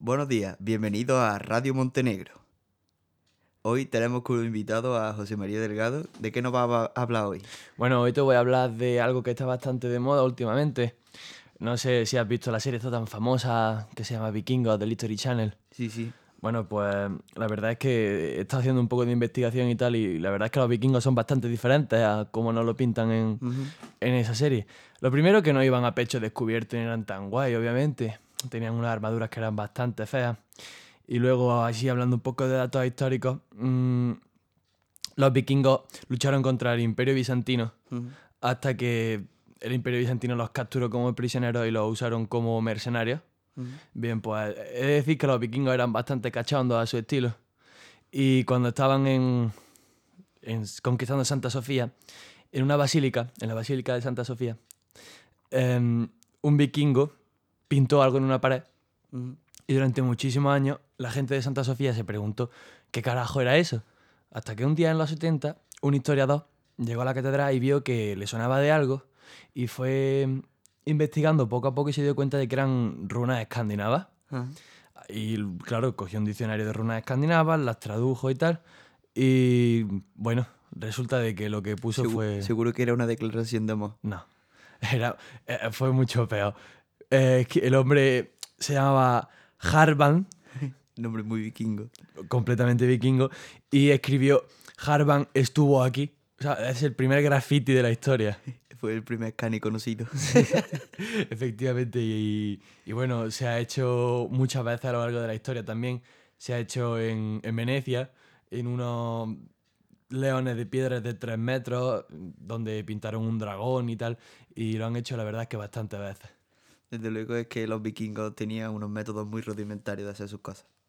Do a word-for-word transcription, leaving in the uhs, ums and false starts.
Buenos días, bienvenido a Radio Montenegro. Hoy tenemos como invitado a José María Delgado. ¿De qué nos va a hablar hoy? Bueno, hoy te voy a hablar de algo que está bastante de moda últimamente. No sé si has visto la serie esta tan famosa que se llama Vikingos de History Channel. Sí, sí. Bueno, pues la verdad es que he estado haciendo un poco de investigación y tal, y la verdad es que los vikingos son bastante diferentes a cómo nos lo pintan en, Ujú. en esa serie. Lo primero, que no iban a pecho descubierto ni eran tan guay, obviamente. Tenían unas armaduras que eran bastante feas. Y luego, así hablando un poco de datos históricos, mmm, los vikingos lucharon contra el Imperio Bizantino Ujú. hasta que el Imperio Bizantino los capturó como prisioneros y los usaron como mercenarios. Ujú. Bien, pues he de decir que los vikingos eran bastante cachondos a su estilo. Y cuando estaban en, en conquistando Santa Sofía, en una basílica, en la Basílica de Santa Sofía, em, un vikingo pintó algo en una pared Ujú. y durante muchísimos años la gente de Santa Sofía se preguntó qué carajo era eso. Hasta que un día en los setenta, un historiador llegó a la catedral y vio que le sonaba de algo y fue investigando poco a poco y se dio cuenta de que eran runas escandinavas. Ajá. Y claro, cogió un diccionario de runas escandinavas, las tradujo y tal. Y bueno, resulta de que lo que puso Segu- fue... seguro que era una declaración de amor. No, era, eh, fue mucho peor. Eh, es que el hombre se llamaba Harvan, Nombre muy vikingo. completamente vikingo, y escribió: Harvan estuvo aquí. O sea, es el primer graffiti de la historia. Fue el primer cani conocido. Efectivamente, y, y bueno, se ha hecho muchas veces a lo largo de la historia también. Se ha hecho en, en Venecia, en unos leones de piedras de tres metros, donde pintaron un dragón y tal, y lo han hecho, la verdad, es que bastantes veces. Desde luego es que los vikingos tenían unos métodos muy rudimentarios de hacer sus cosas.